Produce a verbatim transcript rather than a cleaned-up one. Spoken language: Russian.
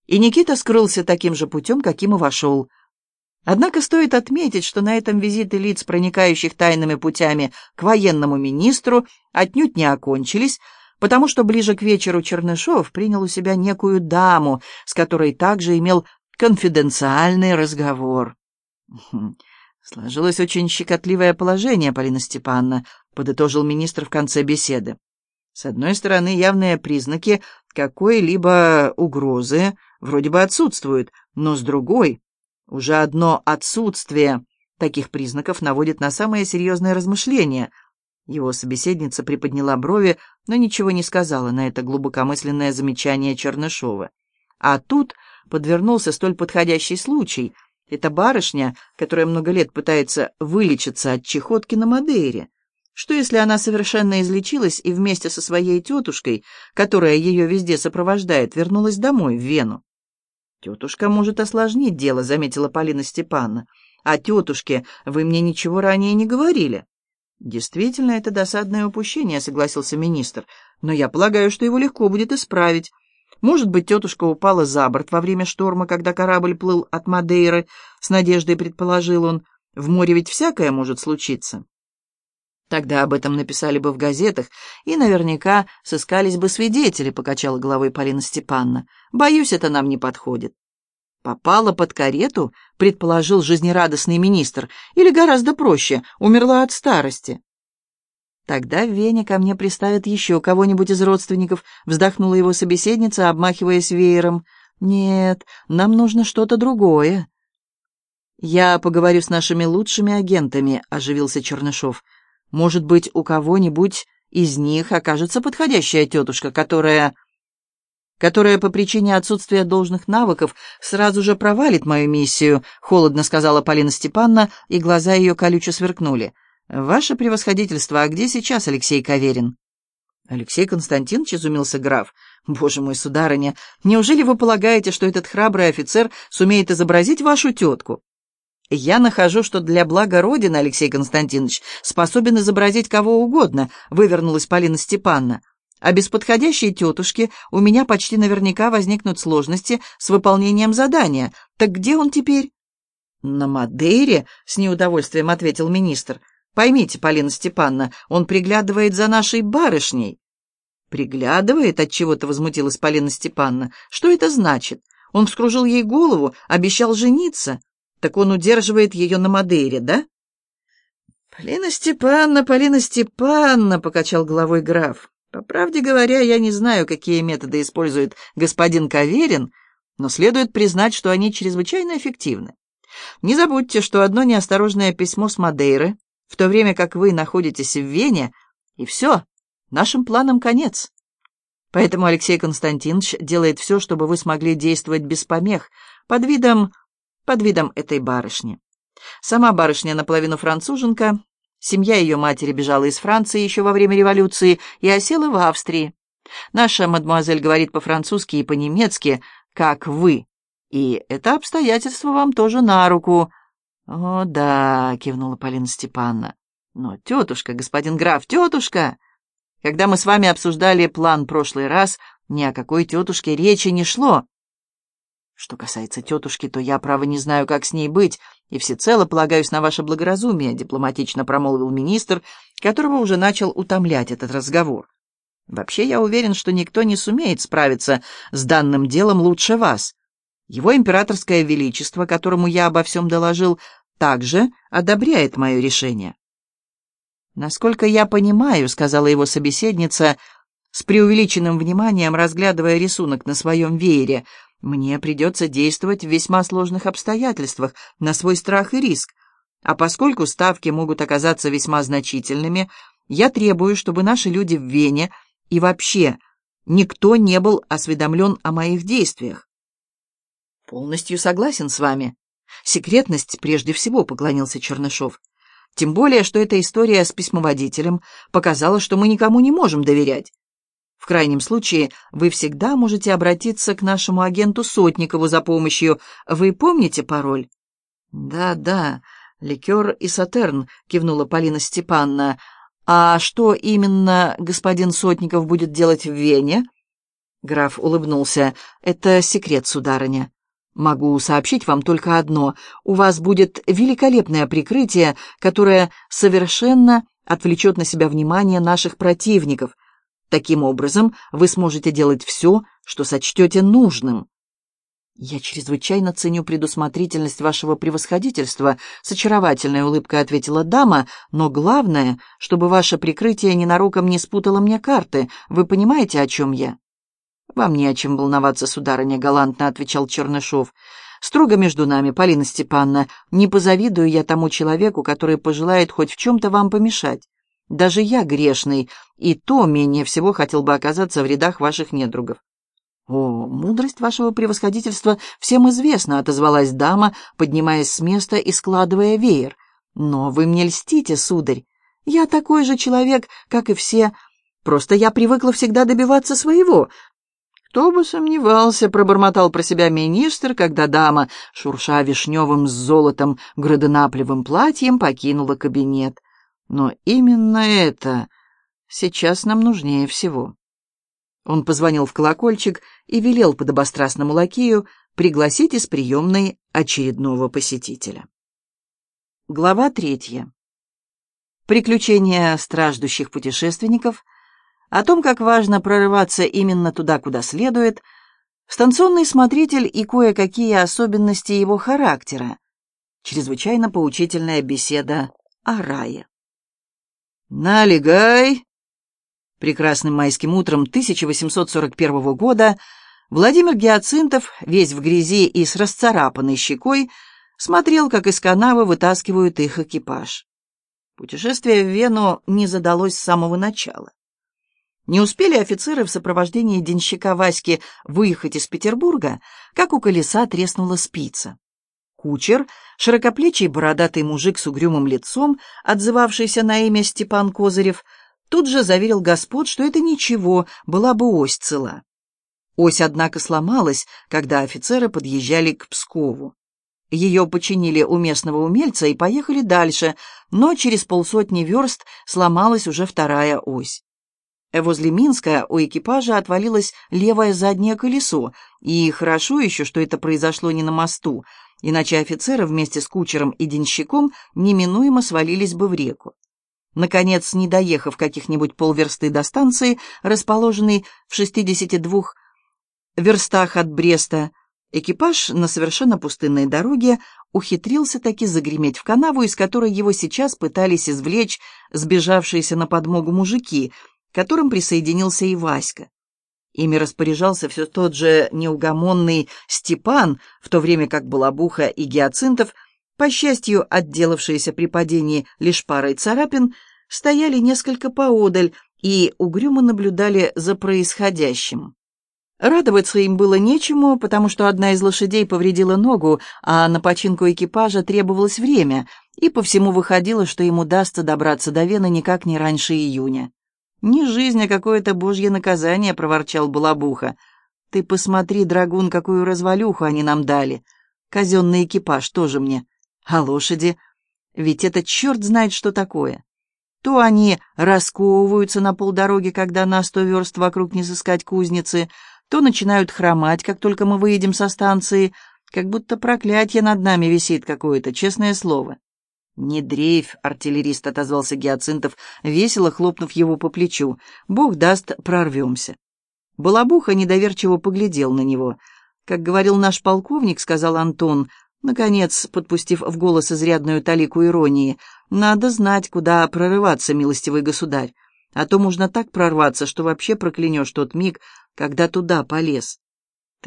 и Никита скрылся таким же путем, каким и вошел. Однако стоит отметить, что на этом визиты лиц, проникающих тайными путями к военному министру, отнюдь не окончились, потому что ближе к вечеру Чернышов принял у себя некую даму, с которой также имел конфиденциальный разговор. «Сложилось очень щекотливое положение, Полина Степановна», — подытожил министр в конце беседы. «С одной стороны, явные признаки какой-либо угрозы вроде бы отсутствуют, но с другой, уже одно отсутствие таких признаков наводит на самые серьезные размышления». Его собеседница приподняла брови, но ничего не сказала на это глубокомысленное замечание Чернышова. А тут подвернулся столь подходящий случай. Это барышня, которая много лет пытается вылечиться от чехотки на Мадейре. Что, если она совершенно излечилась и вместе со своей тетушкой, которая ее везде сопровождает, вернулась домой, в Вену? «Тетушка может осложнить дело», — заметила Полина Степановна. «О тетушке вы мне ничего ранее не говорили». «Действительно, это досадное упущение», — согласился министр. «Но я полагаю, что его легко будет исправить. Может быть, тетушка упала за борт во время шторма, когда корабль плыл от Мадейры, с надеждой предположил он. В море ведь всякое может случиться». «Тогда об этом написали бы в газетах, и наверняка сыскались бы свидетели», — покачала головой Полина Степановна. «Боюсь, это нам не подходит». «Попала под карету», — предположил жизнерадостный министр, «или гораздо проще, умерла от старости». «Тогда в Вене ко мне приставят еще кого-нибудь из родственников», — вздохнула его собеседница, обмахиваясь веером. «Нет, нам нужно что-то другое». «Я поговорю с нашими лучшими агентами», — оживился Чернышов. «Может быть, у кого-нибудь из них окажется подходящая тетушка, которая... которая по причине отсутствия должных навыков сразу же провалит мою миссию», — холодно сказала Полина Степановна, и глаза ее колюче сверкнули. «Ваше превосходительство, а где сейчас Алексей Каверин?» «Алексей Константинович», — изумился граф. «Боже мой, сударыня, неужели вы полагаете, что этот храбрый офицер сумеет изобразить вашу тетку?» «Я нахожу, что для блага Родины Алексей Константинович способен изобразить кого угодно», — вывернулась Полина Степановна. «А без подходящей тетушки у меня почти наверняка возникнут сложности с выполнением задания. Так где он теперь?» «На Мадейре», — с неудовольствием ответил министр. «Поймите, Полина Степановна, он приглядывает за нашей барышней». «Приглядывает?» — отчего-то возмутилась Полина Степановна. «Что это значит? Он вскружил ей голову, обещал жениться. Так он удерживает ее на Мадейре, да?» «Полина Степановна, Полина Степановна», — покачал головой граф. «По правде говоря, я не знаю, какие методы использует господин Каверин, но следует признать, что они чрезвычайно эффективны. Не забудьте, что одно неосторожное письмо с Мадейры, в то время как вы находитесь в Вене, и все, нашим планам конец. Поэтому Алексей Константинович делает все, чтобы вы смогли действовать без помех, под видом, под видом этой барышни. Сама барышня наполовину француженка, семья ее матери бежала из Франции еще во время революции и осела в Австрии. Наша мадемуазель говорит по-французски и по-немецки, как вы, и это обстоятельство вам тоже на руку». «О, да», — кивнула Полина Степановна. «Но тетушка, господин граф, тетушка! Когда мы с вами обсуждали план прошлый раз, ни о какой тетушке речи не шло. Что касается тетушки, то я, право, не знаю, как с ней быть, и всецело полагаюсь на ваше благоразумие», — дипломатично промолвил министр, которого уже начал утомлять этот разговор. «Вообще, я уверен, что никто не сумеет справиться с данным делом лучше вас. Его императорское величество, которому я обо всем доложил, также одобряет мое решение». «Насколько я понимаю», — сказала его собеседница, с преувеличенным вниманием разглядывая рисунок на своем веере, «мне придется действовать в весьма сложных обстоятельствах, на свой страх и риск. А поскольку ставки могут оказаться весьма значительными, я требую, чтобы наши люди в Вене и вообще никто не был осведомлен о моих действиях». «Полностью согласен с вами. Секретность прежде всего», — поклонился Чернышов. «Тем более, что эта история с письмоводителем показала, что мы никому не можем доверять. В крайнем случае, вы всегда можете обратиться к нашему агенту Сотникову за помощью. Вы помните пароль?» «Да, да, ликер и сатерн», — кивнула Полина Степановна. «А что именно господин Сотников будет делать в Вене?» Граф улыбнулся. «Это секрет, сударыня. Могу сообщить вам только одно. У вас будет великолепное прикрытие, которое совершенно отвлечет на себя внимание наших противников. Таким образом, вы сможете делать все, что сочтете нужным». «Я чрезвычайно ценю предусмотрительность вашего превосходительства», — с очаровательной улыбкой ответила дама, «но главное, чтобы ваше прикрытие ненароком не спутало мне карты. Вы понимаете, о чем я?» «Вам не о чем волноваться, сударыня», — галантно отвечал Чернышов. «Строго между нами, Полина Степановна, не позавидую я тому человеку, который пожелает хоть в чем-то вам помешать. Даже я грешный, и то менее всего хотел бы оказаться в рядах ваших недругов». «О, мудрость вашего превосходительства всем известна», — отозвалась дама, поднимаясь с места и складывая веер. «Но вы мне льстите, сударь. Я такой же человек, как и все. Просто я привыкла всегда добиваться своего». «Кто бы сомневался», — пробормотал про себя министр, когда дама, шурша вишневым с золотом градонаплевым платьем, покинула кабинет. «Но именно это сейчас нам нужнее всего». Он позвонил в колокольчик и велел подобострастному лакею пригласить из приемной очередного посетителя. Глава третья. Приключения страждущих путешественников, о том, как важно прорываться именно туда, куда следует, станционный смотритель и кое-какие особенности его характера, чрезвычайно поучительная беседа о рае. «Налегай!» Прекрасным майским утром тысяча восемьсот сорок первого года Владимир Гиацинтов, весь в грязи и с расцарапанной щекой, смотрел, как из канавы вытаскивают их экипаж. Путешествие в Вену не задалось с самого начала. Не успели офицеры в сопровождении денщика Васьки выехать из Петербурга, как у колеса треснула спица. Кучер, широкоплечий бородатый мужик с угрюмым лицом, отзывавшийся на имя Степан Козырев, тут же заверил господ, что это ничего, была бы ось цела. Ось, однако, сломалась, когда офицеры подъезжали к Пскову. Ее починили у местного умельца и поехали дальше, но через полсотни верст сломалась уже вторая ось. Возле Минска у экипажа отвалилось левое заднее колесо, и хорошо еще, что это произошло не на мосту, иначе офицеры вместе с кучером и денщиком неминуемо свалились бы в реку. Наконец, не доехав каких-нибудь полверсты до станции, расположенной в шестидесяти двух верстах от Бреста, экипаж на совершенно пустынной дороге ухитрился таки загреметь в канаву, из которой его сейчас пытались извлечь сбежавшиеся на подмогу мужики, к которым присоединился и Васька. Ими распоряжался все тот же неугомонный Степан, в то время как Балабуха и Гиацинтов, по счастью, отделавшиеся при падении лишь парой царапин, стояли несколько поодаль и угрюмо наблюдали за происходящим. Радоваться им было нечему, потому что одна из лошадей повредила ногу, а на починку экипажа требовалось время, и по всему выходило, что им удастся добраться до Вены никак не раньше июня. «Не жизнь, а какое-то божье наказание», — проворчал Балабуха. «Ты посмотри, драгун, какую развалюху они нам дали. Казенный экипаж тоже мне. А лошади? Ведь это черт знает, что такое. То они расковываются на полдороги, когда на сто верст вокруг не сыскать кузницы, то начинают хромать, как только мы выедем со станции, как будто проклятие над нами висит какое-то, честное слово». «Не дрейфь», — артиллерист отозвался Гиацинтов, весело хлопнув его по плечу. «Бог даст, прорвемся». Балабуха недоверчиво поглядел на него. «Как говорил наш полковник», — сказал Антон, наконец, подпустив в голос изрядную талику иронии, «надо знать, куда прорываться, милостивый государь, а то можно так прорваться, что вообще проклянешь тот миг, когда туда полез».